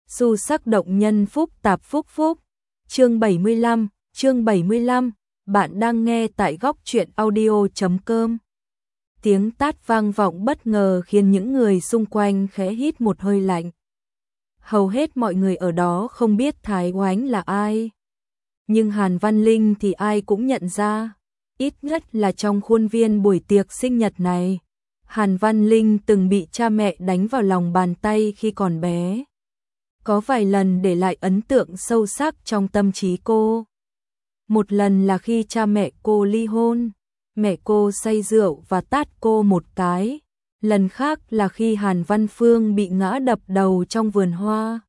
Xu sắc động nhân phúc tạp phúc phúc. Chương 75, bạn đang nghe tại góc truyện audio.com. Tiếng tát vang vọng bất ngờ khiến những người xung quanh khẽ hít một hơi lạnh. Hầu hết mọi người ở đó không biết Thái Oánh là ai. Nhưng Hàn Văn Linh thì ai cũng nhận ra. Ít nhất là trong khuôn viên buổi tiệc sinh nhật này, Hàn Văn Linh từng bị cha mẹ đánh vào lòng bàn tay khi còn bé. Có vài lần để lại ấn tượng sâu sắc trong tâm trí cô. Một lần là khi cha mẹ cô ly hôn, mẹ cô say rượu và tát cô một cái. Lần khác là khi Hàn Văn Phương bị ngã đập đầu trong vườn hoa.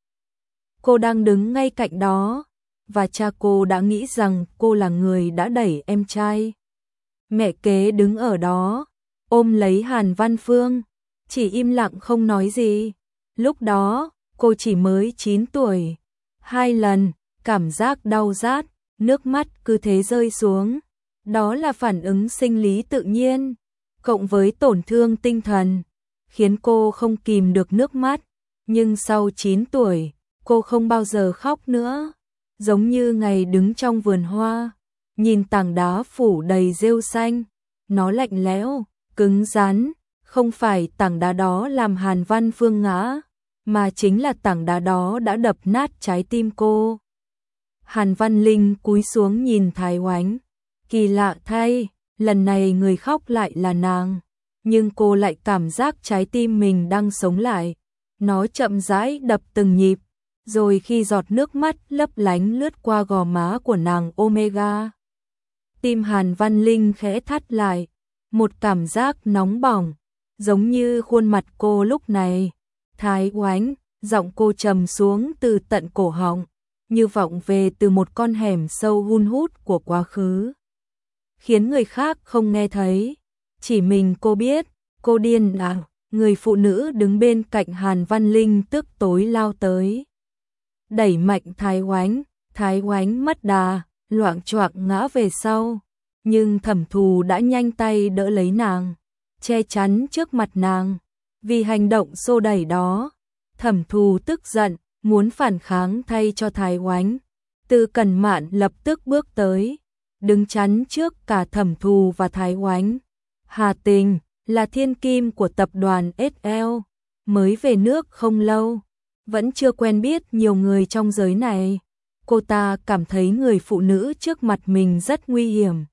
Cô đang đứng ngay cạnh đó, và cha cô đã nghĩ rằng cô là người đã đẩy em trai. Mẹ kế đứng ở đó, ôm lấy Hàn Văn Phương, chỉ im lặng không nói gì. Lúc đó, cô chỉ mới 9 tuổi. 2 lần, cảm giác đau rát, nước mắt cứ thế rơi xuống. Đó là phản ứng sinh lý tự nhiên, cộng với tổn thương tinh thần, khiến cô không kìm được nước mắt. Nhưng sau 9 tuổi, cô không bao giờ khóc nữa. Giống như ngày đứng trong vườn hoa, nhìn tảng đá phủ đầy rêu xanh. Nó lạnh lẽo, cứng rắn, không phải tảng đá đó làm Hàn Văn Phương ngã, mà chính là tảng đá đó đã đập nát trái tim cô. Hàn Văn Linh cúi xuống nhìn Thái Oánh. Kỳ lạ thay, lần này người khóc lại là nàng. Nhưng cô lại cảm giác trái tim mình đang sống lại. Nó chậm rãi đập từng nhịp. Rồi khi giọt nước mắt lấp lánh lướt qua gò má của nàng Omega, tim Hàn Văn Linh khẽ thắt lại. Một cảm giác nóng bỏng, giống như khuôn mặt cô lúc này. Thái Oánh, giọng cô trầm xuống từ tận cổ họng, như vọng về từ một con hẻm sâu hun hút của quá khứ, khiến người khác không nghe thấy. Chỉ mình cô biết, cô điên à? Người phụ nữ đứng bên cạnh Hàn Văn Linh tức tối lao tới, đẩy mạnh Thái Oánh mất đà, loạng choạng ngã về sau. Nhưng Thẩm Thù đã nhanh tay đỡ lấy nàng, che chắn trước mặt nàng. Vì hành động xô đẩy đó, Thẩm Thù tức giận, muốn phản kháng thay cho Thái Oánh. Từ Cẩn Mạn lập tức bước tới, đứng chắn trước cả Thẩm Thù và Thái Oánh. Hà Tình là thiên kim của tập đoàn SL, mới về nước không lâu, vẫn chưa quen biết nhiều người trong giới này. Cô ta cảm thấy người phụ nữ trước mặt mình rất nguy hiểm,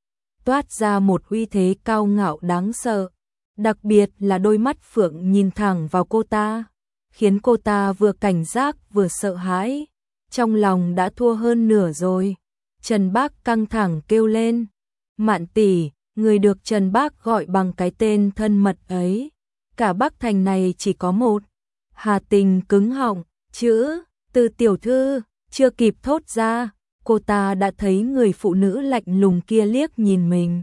toát ra một uy thế cao ngạo đáng sợ. Đặc biệt là đôi mắt phượng nhìn thẳng vào cô ta, khiến cô ta vừa cảnh giác vừa sợ hãi. Trong lòng đã thua hơn nửa rồi. Trần Bác căng thẳng kêu lên. Mạn tỷ, người được Trần Bác gọi bằng cái tên thân mật ấy, cả Bắc Thành này chỉ có một. Hà Tình cứng họng, chữ Từ tiểu thư chưa kịp thốt ra, cô ta đã thấy người phụ nữ lạnh lùng kia liếc nhìn mình,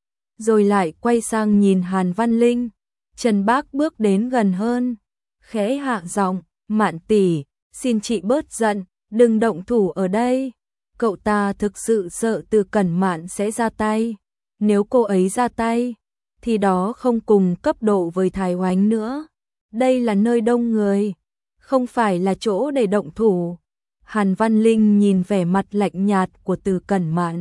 rồi lại quay sang nhìn Hàn Văn Linh. Trần Bác bước đến gần hơn, khẽ hạ giọng, Mạn tỷ, xin chị bớt giận, đừng động thủ ở đây. Cậu ta thực sự sợ Từ Cẩn Mạn sẽ ra tay. Nếu cô ấy ra tay, thì đó không cùng cấp độ với Thái Oánh nữa. Đây là nơi đông người, không phải là chỗ để động thủ. Hàn Văn Linh nhìn vẻ mặt lạnh nhạt của Từ Cẩn Mạn,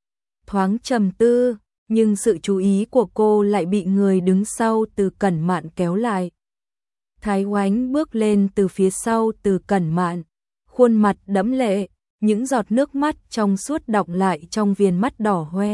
thoáng trầm tư, nhưng sự chú ý của cô lại bị người đứng sau Từ Cẩn Mạn kéo lại. Thái Oánh bước lên từ phía sau Từ Cẩn Mạn, khuôn mặt đẫm lệ, những giọt nước mắt trong suốt đọng lại trong viền mắt đỏ hoe.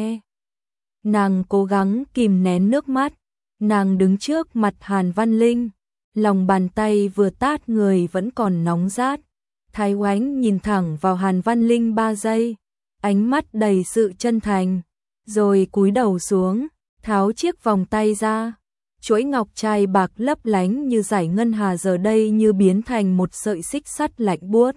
Nàng cố gắng kìm nén nước mắt, nàng đứng trước mặt Hàn Văn Linh, lòng bàn tay vừa tát người vẫn còn nóng rát. Thái Oánh nhìn thẳng vào Hàn Văn Linh 3 giây, ánh mắt đầy sự chân thành, rồi cúi đầu xuống, tháo chiếc vòng tay ra. Chuỗi ngọc trai bạc lấp lánh như dải ngân hà giờ đây như biến thành một sợi xích sắt lạnh buốt.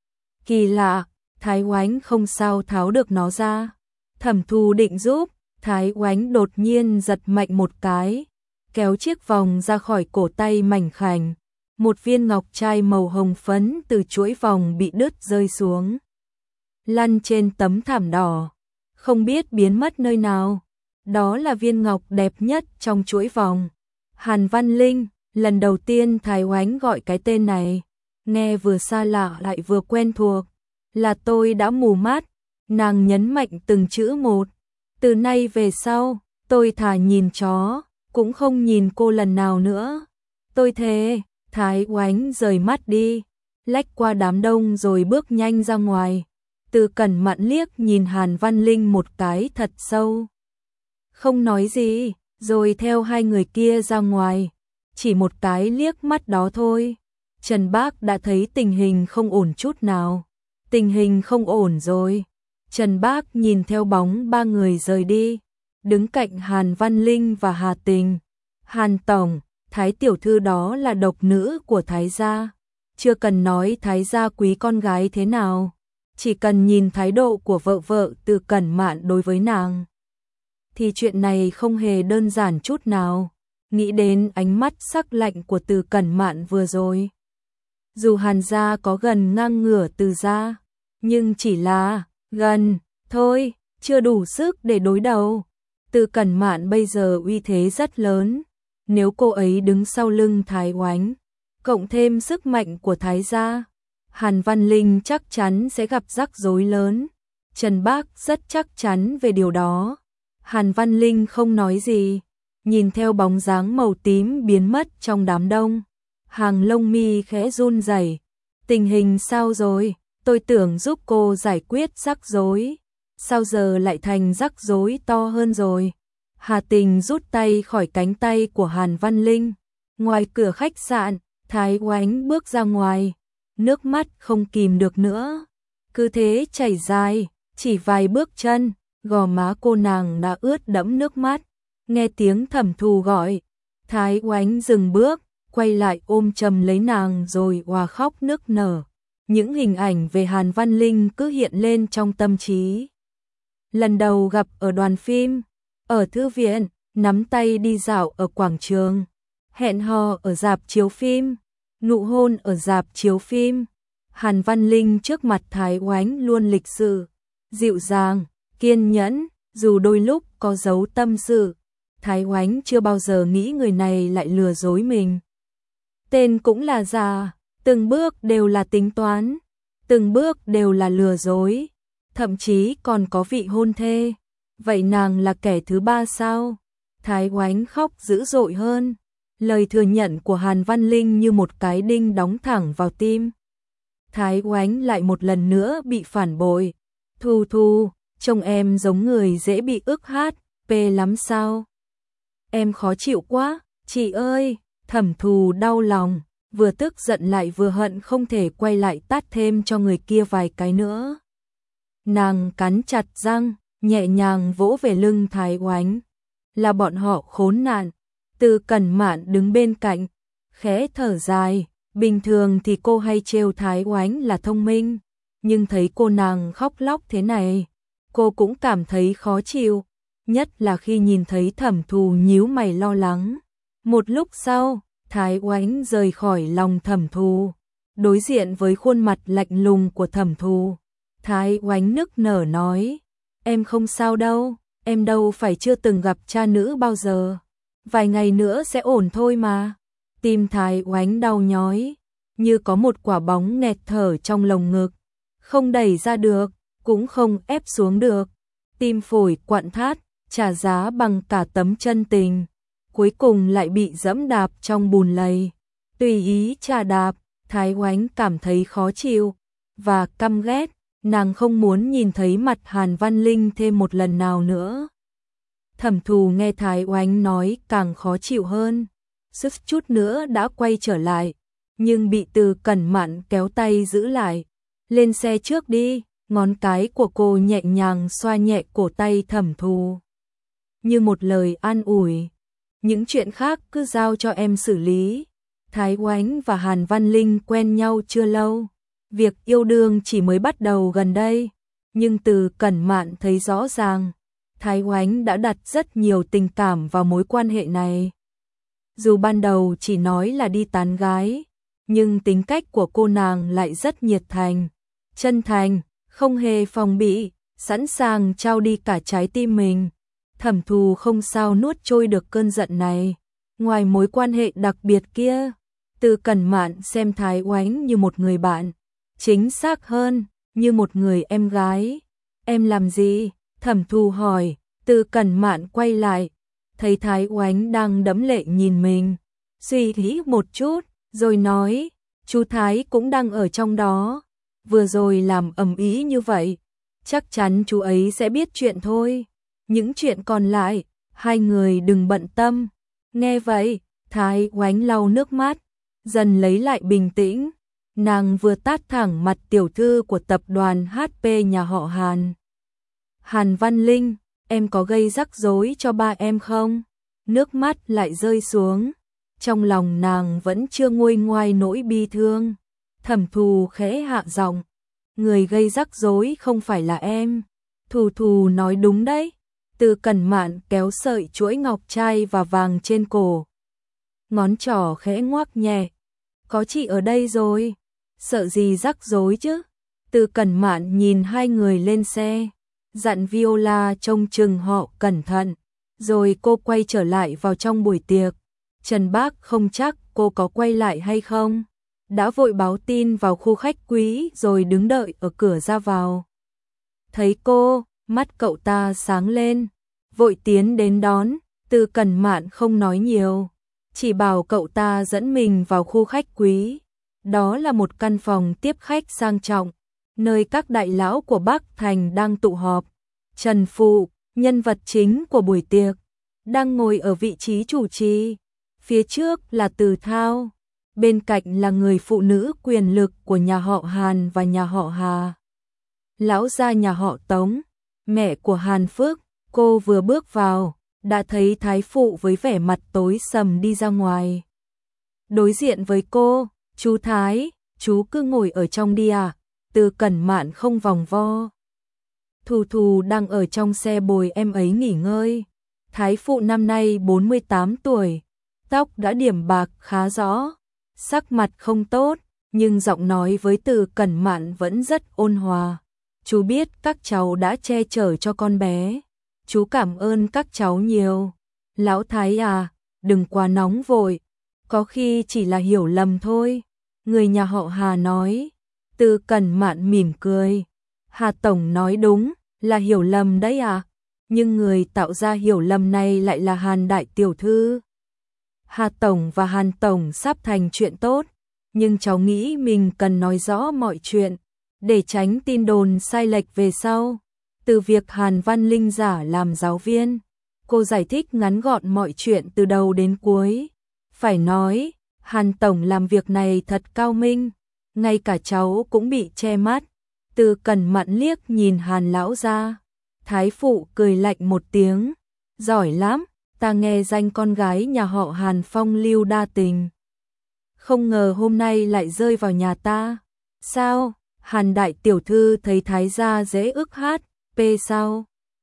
Kỳ lạ, Thái Oánh không sao tháo được nó ra. Thẩm Thù định giúp, Thái Oánh đột nhiên giật mạnh một cái, kéo chiếc vòng ra khỏi cổ tay mảnh khảnh. Một viên ngọc trai màu hồng phấn từ chuỗi vòng bị đứt rơi xuống, lăn trên tấm thảm đỏ, không biết biến mất nơi nào. Đó là viên ngọc đẹp nhất trong chuỗi vòng. Hàn Văn Linh, lần đầu tiên Thái Oánh gọi cái tên này. nghe vừa xa lạ lại vừa quen thuộc. Là tôi đã mù mắt, nàng nhấn mạnh từng chữ một. Từ nay về sau, tôi thà nhìn chó, cũng không nhìn cô lần nào nữa. Tôi thề. Thái Oánh rời mắt đi, lách qua đám đông rồi bước nhanh ra ngoài. Từ Cẩn Mạn liếc nhìn Hàn Văn Linh một cái thật sâu. Không nói gì, rồi theo hai người kia ra ngoài. Chỉ một cái liếc mắt đó thôi. Trần Bác đã thấy tình hình không ổn chút nào. Tình hình không ổn rồi. Trần Bác nhìn theo bóng ba người rời đi, đứng cạnh Hàn Văn Linh và Hà Tình. Hàn tổng, Thái tiểu thư đó là độc nữ của Thái gia. Chưa cần nói Thái gia quý con gái thế nào, chỉ cần nhìn thái độ của vợ Từ Cẩn Mạn đối với nàng, thì chuyện này không hề đơn giản chút nào. Nghĩ đến ánh mắt sắc lạnh của Từ Cẩn Mạn vừa rồi. Dù Hàn gia có gần ngang ngửa Từ gia, nhưng chỉ là gần thôi, chưa đủ sức để đối đầu. Từ Cẩn Mạn bây giờ uy thế rất lớn. Nếu cô ấy đứng sau lưng Thái Oánh, cộng thêm sức mạnh của Thái gia, Hàn Văn Linh chắc chắn sẽ gặp rắc rối lớn. Trần Bác rất chắc chắn về điều đó. Hàn Văn Linh không nói gì, nhìn theo bóng dáng màu tím biến mất trong đám đông. Hàng lông mi khẽ run rẩy. Tình hình sao rồi? Tôi tưởng giúp cô giải quyết rắc rối, sao giờ lại thành rắc rối to hơn rồi? Hà Tình rút tay khỏi cánh tay của Hàn Văn Linh. Ngoài cửa khách sạn, Thái Oánh bước ra ngoài, nước mắt không kìm được nữa, cứ thế chảy dài, chỉ vài bước chân, gò má cô nàng đã ướt đẫm nước mắt. Nghe tiếng Thẩm Thù gọi, Thái Oánh dừng bước, quay lại ôm chầm lấy nàng rồi òa khóc nức nở. Những hình ảnh về Hàn Văn Linh cứ hiện lên trong tâm trí. Lần đầu gặp ở đoàn phim, ở thư viện, nắm tay đi dạo ở quảng trường, hẹn hò ở rạp chiếu phim, nụ hôn ở rạp chiếu phim. Hàn Văn Linh trước mặt Thái Oánh luôn lịch sự, dịu dàng, kiên nhẫn, dù đôi lúc có giấu tâm sự. Thái Oánh chưa bao giờ nghĩ người này lại lừa dối mình. Tên cũng là giả, từng bước đều là tính toán, từng bước đều là lừa dối, thậm chí còn có vị hôn thê. Vậy nàng là kẻ thứ ba sao? Thái Oánh khóc dữ dội hơn. Lời thừa nhận của Hàn Văn Linh như một cái đinh đóng thẳng vào tim. Thái Oánh lại một lần nữa bị phản bội. Thù Thù, trông em giống người dễ bị ức hát, pê lắm sao? Em khó chịu quá, chị ơi. Thẩm Thù đau lòng, vừa tức giận lại vừa hận không thể quay lại tát thêm cho người kia vài cái nữa. Nàng cắn chặt răng, nhẹ nhàng vỗ về lưng Thái Oánh. Là bọn họ khốn nạn. Từ Cẩn Mạn đứng bên cạnh, khẽ thở dài. Bình thường thì cô hay trêu Thái Oánh là thông minh, nhưng thấy cô nàng khóc lóc thế này, cô cũng cảm thấy khó chịu. Nhất là khi nhìn thấy Thẩm Thù nhíu mày lo lắng. Một lúc sau, Thái Oánh rời khỏi lòng Thẩm Thù, đối diện với khuôn mặt lạnh lùng của Thẩm Thù. Thái Oánh nức nở nói, em không sao đâu, em đâu phải chưa từng gặp cha nữ bao giờ. Vài ngày nữa sẽ ổn thôi mà. Tim Thái Oánh đau nhói, như có một quả bóng nghẹt thở trong lồng ngực, không đẩy ra được, cũng không ép xuống được. Tim phổi quặn thắt, trả giá bằng cả tấm chân tình, cuối cùng lại bị dẫm đạp trong bùn lầy. Tùy ý chà đạp, Thái Oánh cảm thấy khó chịu và căm ghét. Nàng không muốn nhìn thấy mặt Hàn Văn Linh thêm một lần nào nữa. Thẩm Thù nghe Thái Oánh nói càng khó chịu hơn, suýt chút nữa đã quay trở lại, nhưng bị Từ Cẩn Mạn kéo tay giữ lại. Lên xe trước đi. Ngón cái của cô nhẹ nhàng xoa nhẹ cổ tay Thẩm Thù, như một lời an ủi. Những chuyện khác cứ giao cho em xử lý. Thái Oánh và Hàn Văn Linh quen nhau chưa lâu, việc yêu đương chỉ mới bắt đầu gần đây, nhưng Từ Cẩn Mạn thấy rõ ràng, Thái Oánh đã đặt rất nhiều tình cảm vào mối quan hệ này. Dù ban đầu chỉ nói là đi tán gái, nhưng tính cách của cô nàng lại rất nhiệt thành, chân thành, không hề phòng bị, sẵn sàng trao đi cả trái tim mình. Thẩm Thù không sao nuốt trôi được cơn giận này. Ngoài mối quan hệ đặc biệt kia, Từ Cẩn Mạn xem Thái Oánh như một người bạn, chính xác hơn, như một người em gái. Em làm gì? Thẩm Thu hỏi. Từ Cẩn Mạn quay lại, thấy Thái Oánh đang đẫm lệ nhìn mình, suy nghĩ một chút, rồi nói, chú Thái cũng đang ở trong đó, vừa rồi làm ầm ĩ như vậy, chắc chắn chú ấy sẽ biết chuyện thôi. Những chuyện còn lại, hai người đừng bận tâm. Nghe vậy, Thái Oánh lau nước mắt, dần lấy lại bình tĩnh. Nàng vừa tát thẳng mặt tiểu thư của tập đoàn HP nhà họ Hàn. Hàn Văn Linh, em có gây rắc rối cho ba em không? Nước mắt lại rơi xuống. Trong lòng nàng vẫn chưa nguôi ngoai nỗi bi thương. Thẩm Thù khẽ hạ giọng, người gây rắc rối không phải là em. Thù Thù nói đúng đấy. Từ Cẩn Mạn kéo sợi chuỗi ngọc trai và vàng trên cổ. Ngón trỏ khẽ ngoắc nhẹ. Có chị ở đây rồi, sợ gì rắc rối chứ? Từ Cẩn Mạn nhìn hai người lên xe, dặn Viola trông chừng họ cẩn thận, rồi cô quay trở lại vào trong buổi tiệc. Trần Bác không chắc cô có quay lại hay không, đã vội báo tin vào khu khách quý rồi đứng đợi ở cửa ra vào. Thấy cô, mắt cậu ta sáng lên, vội tiến đến đón. Từ Cẩn Mạn không nói nhiều, chỉ bảo cậu ta dẫn mình vào khu khách quý. Đó là một căn phòng tiếp khách sang trọng, nơi các đại lão của Bắc Thành đang tụ họp. Trần Phụ, nhân vật chính của buổi tiệc, đang ngồi ở vị trí chủ trì. Phía trước là Từ Thao, bên cạnh là người phụ nữ quyền lực của nhà họ Hàn và nhà họ Hà. Lão gia nhà họ Tống, mẹ của Hàn Phước. Cô vừa bước vào, đã thấy thái phụ với vẻ mặt tối sầm đi ra ngoài. Đối diện với cô, chú Thái, chú cứ ngồi ở trong đi à? Từ Cẩn Mạn không vòng vo. Thù Thù đang ở trong xe bồi em ấy nghỉ ngơi. Thái phụ năm nay 48 tuổi, tóc đã điểm bạc khá rõ, sắc mặt không tốt, nhưng giọng nói với Từ Cẩn Mạn vẫn rất ôn hòa. Chú biết các cháu đã che chở cho con bé. Chú cảm ơn các cháu nhiều. Lão Thái à, đừng quá nóng vội, có khi chỉ là hiểu lầm thôi. Người nhà họ Hà nói. Từ Cẩn Mạn mỉm cười. Hà Tổng nói đúng, là hiểu lầm đấy à? Nhưng người tạo ra hiểu lầm này lại là Hàn đại tiểu thư. Hà Tổng và Hàn Tổng sắp thành chuyện tốt, nhưng cháu nghĩ mình cần nói rõ mọi chuyện, để tránh tin đồn sai lệch về sau. Từ việc Hàn Văn Linh giả làm giáo viên, cô giải thích ngắn gọn mọi chuyện từ đầu đến cuối. Phải nói, Hàn Tổng làm việc này thật cao minh, ngay cả cháu cũng bị che mắt. Từ Cẩn Mạn liếc nhìn Hàn lão gia. Thái phụ cười lạnh một tiếng, giỏi lắm, ta nghe danh con gái nhà họ Hàn phong lưu đa tình. Không ngờ hôm nay lại rơi vào nhà ta. Sao? Hàn đại tiểu thư thấy Thái gia dễ ức hát. P sao?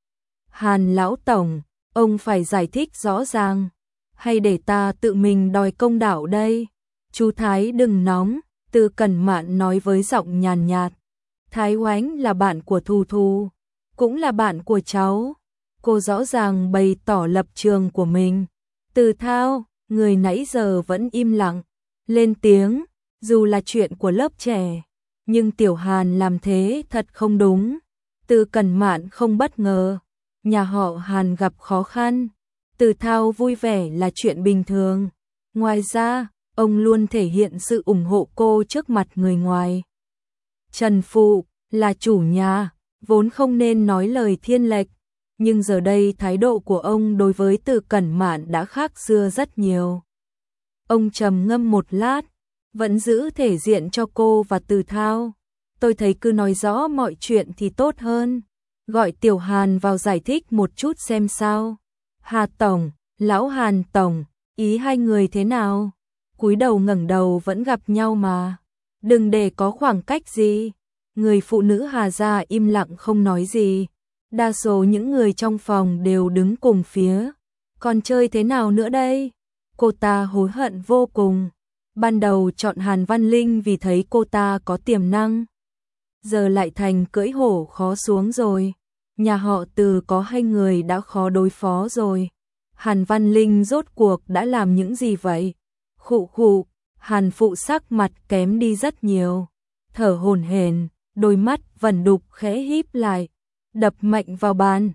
Hàn lão tổng, ông phải giải thích rõ ràng, hay để ta tự mình đòi công đạo đây? Chú Thái đừng nóng, Từ Cẩn Mạn nói với giọng nhàn nhạt. Thái Oánh là bạn của Thù Thù, cũng là bạn của cháu. Cô rõ ràng bày tỏ lập trường của mình. Từ Thao, người nãy giờ vẫn im lặng, lên tiếng, dù là chuyện của lớp trẻ, nhưng Tiểu Hàn làm thế thật không đúng. Từ Cẩn Mạn không bất ngờ, nhà họ Hàn gặp khó khăn, Từ Thao vui vẻ là chuyện bình thường. Ngoài ra, ông luôn thể hiện sự ủng hộ cô trước mặt người ngoài. Trần Phụ, là chủ nhà, vốn không nên nói lời thiên lệch, nhưng giờ đây thái độ của ông đối với Từ Cẩn Mạn đã khác xưa rất nhiều. Ông trầm ngâm một lát, vẫn giữ thể diện cho cô và Từ Thao. Tôi thấy cứ nói rõ mọi chuyện thì tốt hơn. Gọi Tiểu Hàn vào giải thích một chút xem sao. Hà Tổng, Lão Hàn Tổng, ý hai người thế nào? Cúi đầu ngẩng đầu vẫn gặp nhau mà. Đừng để có khoảng cách gì. Người phụ nữ Hà gia im lặng không nói gì. Đa số những người trong phòng đều đứng cùng phía. Còn chơi thế nào nữa đây? Cô ta hối hận vô cùng. Ban đầu chọn Hàn Văn Linh vì thấy cô ta có tiềm năng. Giờ lại thành cưỡi hổ khó xuống rồi. Nhà họ Từ có hai người đã khó đối phó rồi. Hàn Văn Linh rốt cuộc đã làm những gì vậy? Khụ khụ, Hàn Phụ sắc mặt kém đi rất nhiều, thở hổn hển, đôi mắt vẩn đục khẽ híp lại, đập mạnh vào bàn,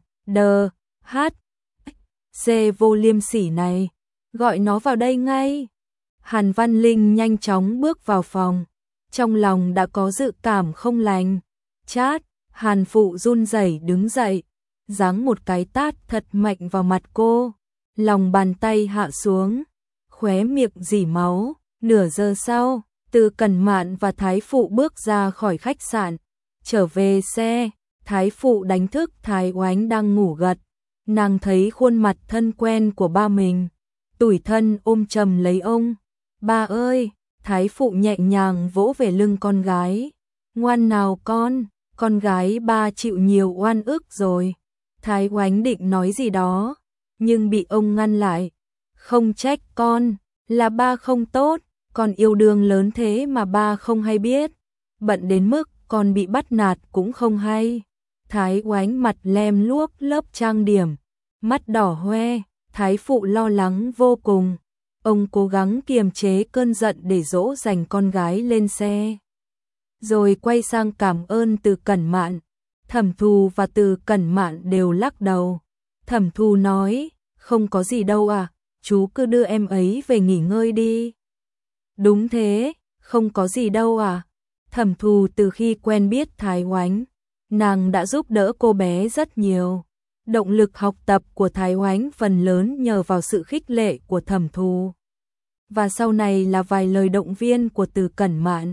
C vô liêm sỉ này, gọi nó vào đây ngay. Hàn Văn Linh nhanh chóng bước vào phòng, trong lòng đã có dự cảm không lành. Chát, Hàn Phụ run rẩy đứng dậy, giáng một cái tát thật mạnh vào mặt cô, lòng bàn tay hạ xuống, khóe miệng rỉ máu. Nửa giờ sau, Từ Cẩn Mạn và Thái Phụ bước ra khỏi khách sạn, trở về xe, Thái Phụ đánh thức Thái Oánh đang ngủ gật, nàng thấy khuôn mặt thân quen của ba mình, tủi thân ôm chầm lấy ông. Ba ơi, Thái Phụ nhẹ nhàng vỗ về lưng con gái, ngoan nào con gái ba chịu nhiều oan ức rồi. Thái Oánh định nói gì đó, nhưng bị ông ngăn lại, không trách con, là ba không tốt, con yêu đương lớn thế mà ba không hay biết, bận đến mức con bị bắt nạt cũng không hay. Thái Oánh mặt lem luốc lớp trang điểm, mắt đỏ hoe, Thái Phụ lo lắng vô cùng. Ông cố gắng kiềm chế cơn giận để dỗ dành con gái lên xe, rồi quay sang cảm ơn Từ Cẩn Mạn. Thẩm Thù và Từ Cẩn Mạn đều lắc đầu. Thẩm Thù nói, không có gì đâu à, chú cứ đưa em ấy về nghỉ ngơi đi. Đúng thế, không có gì đâu à. Thẩm Thù từ khi quen biết Thái Oánh, nàng đã giúp đỡ cô bé rất nhiều. Động lực học tập của Thái Oánh phần lớn nhờ vào sự khích lệ của Thẩm Thù, và sau này là vài lời động viên của Từ Cẩn Mạn.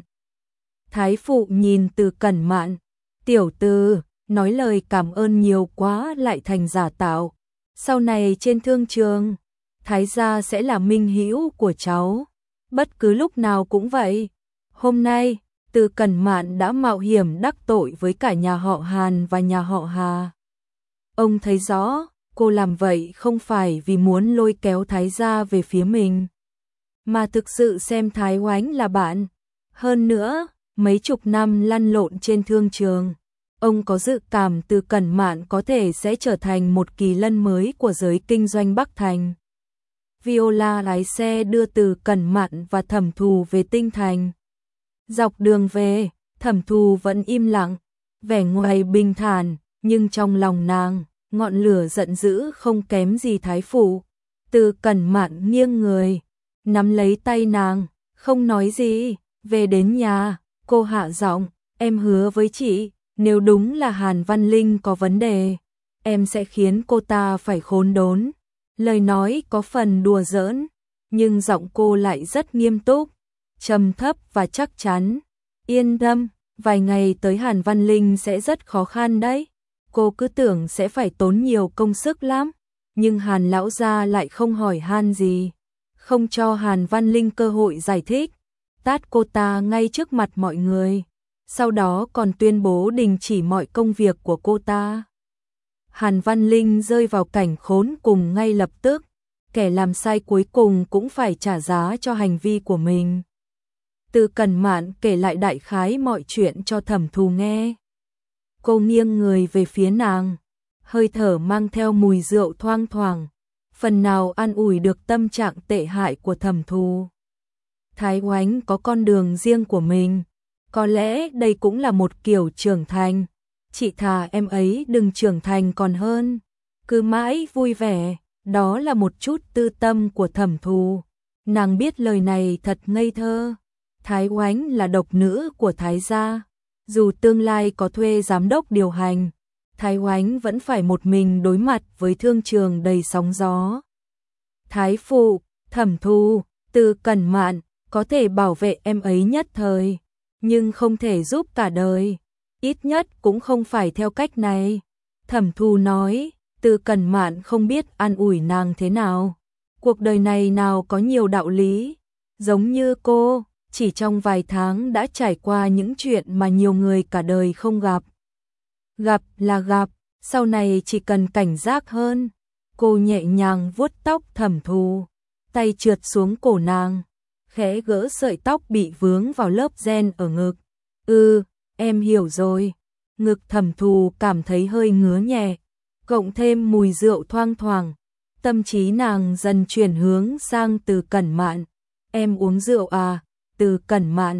Thái Phụ nhìn Từ Cẩn Mạn, tiểu Từ, nói lời cảm ơn nhiều quá lại thành giả tạo. Sau này trên thương trường, Thái gia sẽ là minh hữu của cháu, bất cứ lúc nào cũng vậy. Hôm nay, Từ Cẩn Mạn đã mạo hiểm đắc tội với cả nhà họ Hàn và nhà họ Hà. Ông thấy rõ, cô làm vậy không phải vì muốn lôi kéo Thái gia về phía mình, mà thực sự xem Thái Oánh là bạn. Hơn nữa, mấy chục năm lăn lộn trên thương trường, ông có dự cảm Từ Cẩn Mạn có thể sẽ trở thành một kỳ lân mới của giới kinh doanh Bắc Thành. Viola lái xe đưa Từ Cẩn Mạn và Thẩm Thù về Tinh Thành. Dọc đường về, Thẩm Thù vẫn im lặng, vẻ ngoài bình thản, nhưng trong lòng nàng, ngọn lửa giận dữ không kém gì Thái Phụ. Từ Cẩn Mạn nghiêng người, nắm lấy tay nàng, không nói gì. Về đến nhà, cô hạ giọng, em hứa với chị, nếu đúng là Hàn Văn Linh có vấn đề, em sẽ khiến cô ta phải khốn đốn. Lời nói có phần đùa giỡn, nhưng giọng cô lại rất nghiêm túc, trầm thấp và chắc chắn. Yên tâm, vài ngày tới Hàn Văn Linh sẽ rất khó khăn đấy. Cô cứ tưởng sẽ phải tốn nhiều công sức lắm, nhưng Hàn lão gia lại không hỏi han gì, không cho Hàn Văn Linh cơ hội giải thích, tát cô ta ngay trước mặt mọi người, sau đó còn tuyên bố đình chỉ mọi công việc của cô ta. Hàn Văn Linh rơi vào cảnh khốn cùng ngay lập tức, kẻ làm sai cuối cùng cũng phải trả giá cho hành vi của mình. Từ Cẩn Mạn kể lại đại khái mọi chuyện cho Thẩm Thù nghe. Cô nghiêng người về phía nàng, hơi thở mang theo mùi rượu thoang thoảng, phần nào an ủi được tâm trạng tệ hại của Thẩm Thù. Thái Oánh có con đường riêng của mình, có lẽ đây cũng là một kiểu trưởng thành. Chị thà em ấy đừng trưởng thành còn hơn, cứ mãi vui vẻ, đó là một chút tư tâm của Thẩm Thù. Nàng biết lời này thật ngây thơ. Thái Oánh là độc nữ của Thái gia, dù tương lai có thuê giám đốc điều hành, Thái Oánh vẫn phải một mình đối mặt với thương trường đầy sóng gió. Thái Phụ, Thẩm Thù, Từ Cẩn Mạn có thể bảo vệ em ấy nhất thời, nhưng không thể giúp cả đời, ít nhất cũng không phải theo cách này. Thẩm Thù nói, Từ Cẩn Mạn không biết an ủi nàng thế nào. Cuộc đời này nào có nhiều đạo lý, giống như cô, chỉ trong vài tháng đã trải qua những chuyện mà nhiều người cả đời không gặp. Gặp là gặp, sau này chỉ cần cảnh giác hơn. Cô nhẹ nhàng vuốt tóc Thẩm Thù, tay trượt xuống cổ nàng, khẽ gỡ sợi tóc bị vướng vào lớp ren ở ngực. Em hiểu rồi. Ngực Thẩm Thù cảm thấy hơi ngứa nhẹ, cộng thêm mùi rượu thoang thoảng, tâm trí nàng dần chuyển hướng sang Từ Cẩn Mạn. Em uống rượu à? Từ Cẩn Mạn.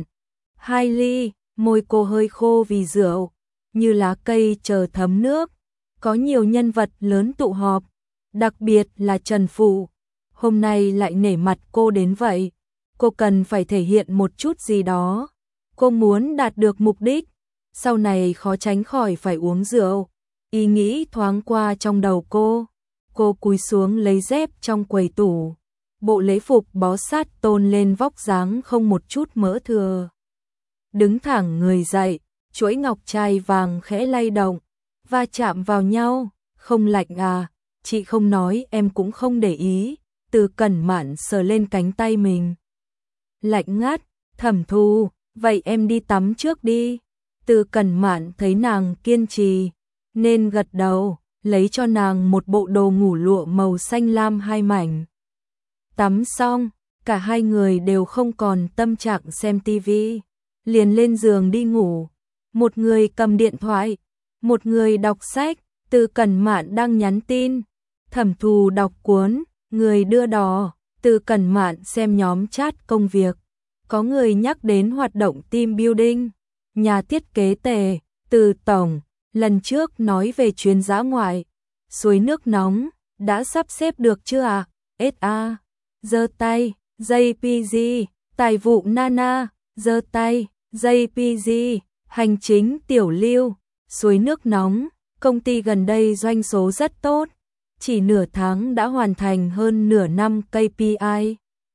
2 ly, môi cô hơi khô vì rượu, như lá cây chờ thấm nước. Có nhiều nhân vật lớn tụ họp, đặc biệt là Trần Phụ. Hôm nay lại nể mặt cô đến vậy. Cô cần phải thể hiện một chút gì đó. Cô muốn đạt được mục đích, sau này khó tránh khỏi phải uống rượu. Ý nghĩ thoáng qua trong đầu cô. Cô cúi xuống lấy dép trong quầy tủ. Bộ lễ phục bó sát tôn lên vóc dáng không một chút mỡ thừa. Đứng thẳng người dậy, chuỗi ngọc trai vàng khẽ lay động, va chạm vào nhau. Không lạnh à? Chị không nói em cũng không để ý. Từ Cẩn Mạn sờ lên cánh tay mình. Lạnh ngắt. Thẩm Thu, vậy em đi tắm trước đi. Từ Cẩn Mạn thấy nàng kiên trì, nên gật đầu, lấy cho nàng một bộ đồ ngủ lụa màu xanh lam 2 mảnh. Tắm xong, cả hai người đều không còn tâm trạng xem tivi, liền lên giường đi ngủ. Một người cầm điện thoại, một người đọc sách. Từ Cẩn Mạn đang nhắn tin, Thẩm Thu đọc cuốn Người đưa đò. Từ Cẩn Mạn xem nhóm chat công việc, có người nhắc đến hoạt động team building. Nhà thiết kế Tề, Từ tổng, lần trước nói về chuyến dã ngoại, suối nước nóng, đã sắp xếp được chưa ạ? SA, giơ tay. JPG, tài vụ Nana, giơ tay. JPG, hành chính Tiểu Lưu, suối nước nóng, công ty gần đây doanh số rất tốt, chỉ nửa tháng đã hoàn thành hơn nửa năm KPI.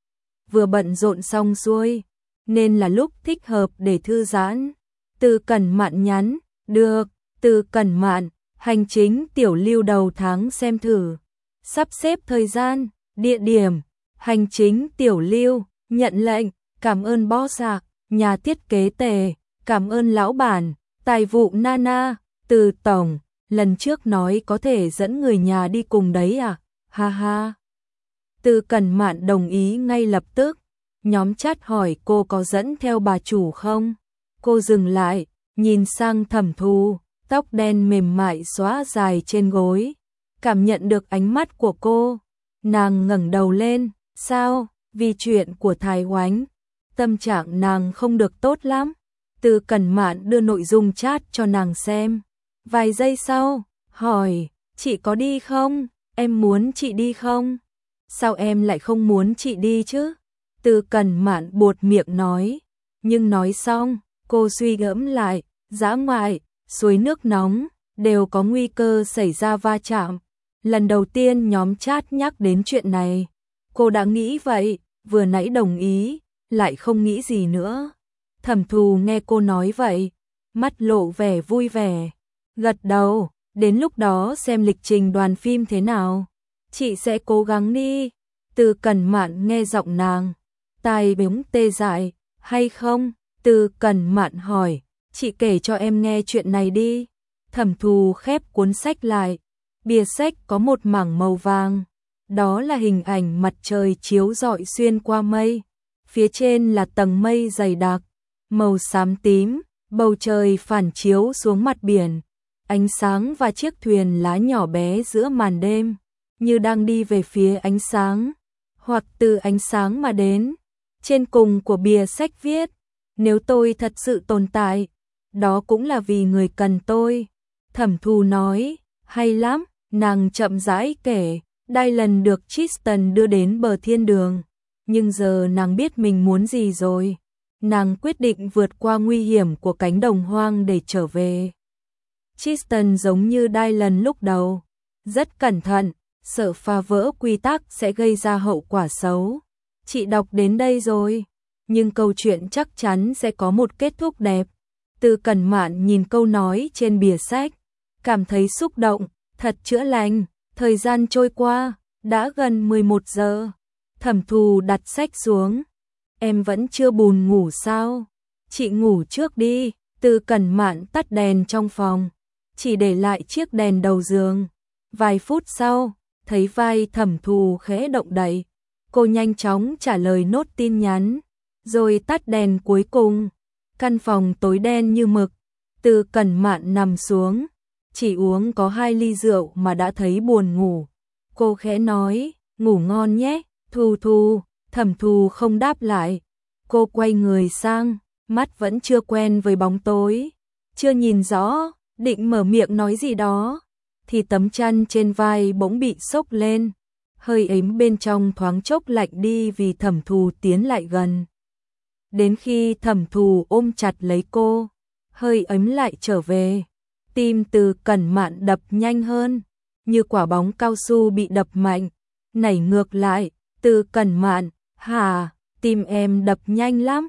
Vừa bận rộn xong xuôi, nên là lúc thích hợp để thư giãn. Từ Cẩn Mạn nhắn, được. Từ Cẩn Mạn, hành chính Tiểu Lưu đầu tháng xem thử. Sắp xếp thời gian, địa điểm. Hành chính Tiểu Lưu, nhận lệnh, cảm ơn boss ạ. Nhà thiết kế Tề, cảm ơn lão bản. Tài vụ Nana, Từ tổng, lần trước nói có thể dẫn người nhà đi cùng đấy à? Ha ha. Từ Cẩn Mạn đồng ý ngay lập tức. Nhóm chat hỏi cô có dẫn theo bà chủ không? Cô dừng lại, nhìn sang Thẩm Thu, tóc đen mềm mại xõa dài trên gối. Cảm nhận được ánh mắt của cô, nàng ngẩng đầu lên. Sao? Vì chuyện của Thái Oánh, tâm trạng nàng không được tốt lắm. Từ Cẩn Mạn đưa nội dung chat cho nàng xem. Vài giây sau, hỏi, chị có đi không? Em muốn chị đi không? Sao em lại không muốn chị đi chứ? Từ Cẩn Mạn buột miệng nói. Nhưng nói xong, cô suy gẫm lại, dã ngoại, suối nước nóng, đều có nguy cơ xảy ra va chạm. Lần đầu tiên nhóm chat nhắc đến chuyện này, cô đã nghĩ vậy, vừa nãy đồng ý, lại không nghĩ gì nữa. Thẩm Thu nghe cô nói vậy, mắt lộ vẻ vui vẻ, gật đầu. Đến lúc đó xem lịch trình đoàn phim thế nào, chị sẽ cố gắng đi. Từ Cẩn Mạn nghe giọng nàng, tai bỗng tê dại. Hay không? Từ Cẩn Mạn hỏi, chị kể cho em nghe chuyện này đi. Thẩm Thu khép cuốn sách lại, bìa sách có một mảng màu vàng, đó là hình ảnh mặt trời chiếu rọi xuyên qua mây. Phía trên là tầng mây dày đặc, màu xám tím, bầu trời phản chiếu xuống mặt biển. Ánh sáng và chiếc thuyền lá nhỏ bé giữa màn đêm, như đang đi về phía ánh sáng, hoặc từ ánh sáng mà đến. Trên cùng của bìa sách viết, nếu tôi thật sự tồn tại, đó cũng là vì người cần tôi. Thẩm Thu nói, hay lắm. Nàng chậm rãi kể, Dylan được Tristan đưa đến bờ thiên đường, nhưng giờ nàng biết mình muốn gì rồi. Nàng quyết định vượt qua nguy hiểm của cánh đồng hoang để trở về. Tristan giống như Dylan lúc đầu, rất cẩn thận, sợ phá vỡ quy tắc sẽ gây ra hậu quả xấu. Chị đọc đến đây rồi, nhưng câu chuyện chắc chắn sẽ có một kết thúc đẹp. Từ Cẩn Mạn nhìn câu nói trên bìa sách, cảm thấy xúc động, thật chữa lành. Thời gian trôi qua, đã gần 11 giờ. Thẩm Thu đặt sách xuống. Em vẫn chưa buồn ngủ sao? Chị ngủ trước đi. Từ Cẩn Mạn tắt đèn trong phòng, chỉ để lại chiếc đèn đầu giường. Vài phút sau, thấy vai Thẩm Thu khẽ động đậy. Cô nhanh chóng trả lời nốt tin nhắn, rồi tắt đèn cuối cùng. Căn phòng tối đen như mực. Từ Cẩn Mạn nằm xuống, chỉ uống có 2 ly rượu mà đã thấy buồn ngủ. Cô khẽ nói, ngủ ngon nhé, Thu Thu. Thẩm Thu không đáp lại. Cô quay người sang, mắt vẫn chưa quen với bóng tối, chưa nhìn rõ, định mở miệng nói gì đó, thì tấm chăn trên vai bỗng bị xốc lên, hơi ấm bên trong thoáng chốc lạnh đi vì Thẩm Thù tiến lại gần. Đến khi Thẩm Thù ôm chặt lấy cô, hơi ấm lại trở về, tim Từ Cẩn Mạn đập nhanh hơn, như quả bóng cao su bị đập mạnh, nảy ngược lại. Từ Cẩn Mạn, hả, tim em đập nhanh lắm.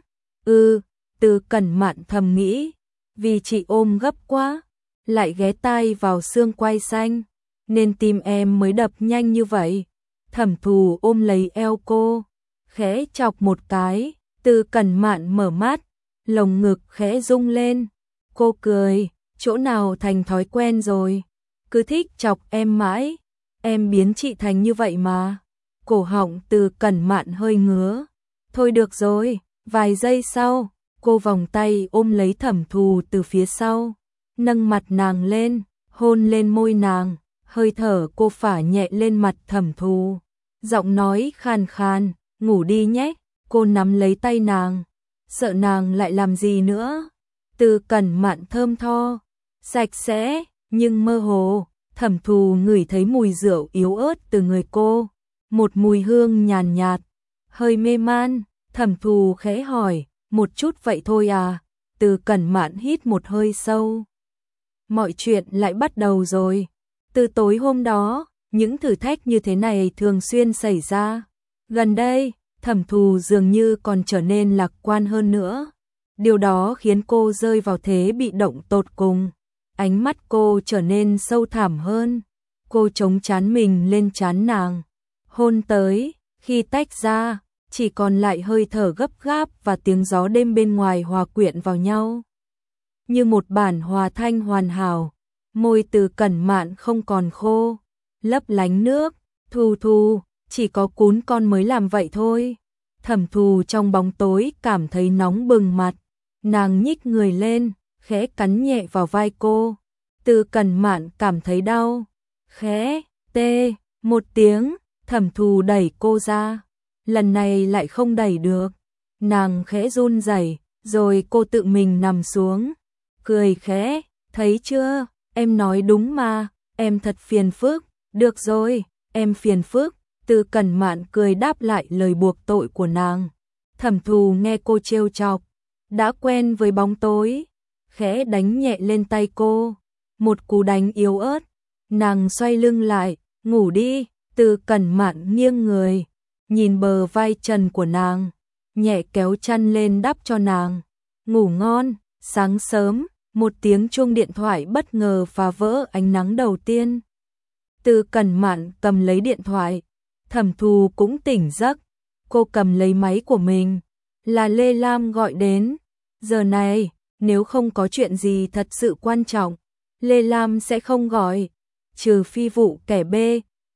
Từ Cẩn Mạn thầm nghĩ, vì chị ôm gấp quá, lại ghé tai vào xương quai xanh, nên tim em mới đập nhanh như vậy. Thẩm Thù ôm lấy eo cô, khẽ chọc một cái. Từ Cẩn Mạn mở mắt, lồng ngực khẽ rung lên. Cô cười, chỗ nào thành thói quen rồi, cứ thích chọc em mãi, em biến chị thành như vậy mà. Cổ họng Từ Cẩn Mạn hơi ngứa. Thôi được rồi. Vài giây sau, cô vòng tay ôm lấy Thẩm Thù từ phía sau, nâng mặt nàng lên, hôn lên môi nàng, hơi thở cô phả nhẹ lên mặt Thẩm Thù. Giọng nói khàn khàn, ngủ đi nhé. Cô nắm lấy tay nàng, sợ nàng lại làm gì nữa. Từ Cẩn Mạn thơm tho, sạch sẽ, nhưng mơ hồ. Thẩm Thù ngửi thấy mùi rượu yếu ớt từ người cô, một mùi hương nhàn nhạt, hơi mê man. Thẩm Thù khẽ hỏi, một chút vậy thôi à? Từ Cẩn Mạn hít một hơi sâu. Mọi chuyện lại bắt đầu rồi. Từ tối hôm đó, những thử thách như thế này thường xuyên xảy ra. Gần đây, Thẩm Thù dường như còn trở nên lạc quan hơn nữa. Điều đó khiến cô rơi vào thế bị động tột cùng. Ánh mắt cô trở nên sâu thẳm hơn. Cô chống trán mình lên trán nàng, hôn tới. Khi tách ra, chỉ còn lại hơi thở gấp gáp và tiếng gió đêm bên ngoài hòa quyện vào nhau. Như một bản hòa thanh hoàn hảo, môi Từ Cẩn Mạn không còn khô, lấp lánh nước. Thù Thù, chỉ có cún con mới làm vậy thôi. Thẩm Thù trong bóng tối cảm thấy nóng bừng mặt, nàng nhích người lên, khẽ cắn nhẹ vào vai cô. Từ Cẩn Mạn cảm thấy đau, khẽ tê một tiếng. Thẩm Thù đẩy cô ra, lần này lại không đẩy được. Nàng khẽ run rẩy, rồi cô tự mình nằm xuống, cười khẽ, thấy chưa, em nói đúng mà, em thật phiền phức. Được rồi, em phiền phức. Từ Cẩn Mạn cười đáp lại lời buộc tội của nàng. Thẩm Thù nghe cô trêu chọc, đã quen với bóng tối, khẽ đánh nhẹ lên tay cô, một cú đánh yếu ớt. Nàng xoay lưng lại, ngủ đi. Từ Cẩn Mạn nghiêng người, nhìn bờ vai trần của nàng, nhẹ kéo chăn lên đắp cho nàng. Ngủ ngon. Sáng sớm, một tiếng chuông điện thoại bất ngờ phá vỡ ánh nắng đầu tiên. Từ Cẩn Mạn cầm lấy điện thoại, Thẩm Thù cũng tỉnh giấc. Cô cầm lấy máy của mình, là Lê Lam gọi đến. Giờ này, nếu không có chuyện gì thật sự quan trọng, Lê Lam sẽ không gọi, trừ phi vụ kẻ B,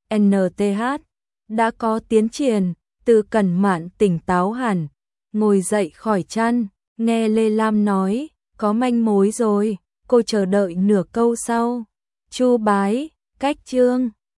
NTH đã có tiến triển. Từ Cẩn Mạn tỉnh táo hẳn, ngồi dậy khỏi chăn, nghe Lê Lam nói, có manh mối rồi. Cô chờ đợi nửa câu sau. Chu Bái, cách chương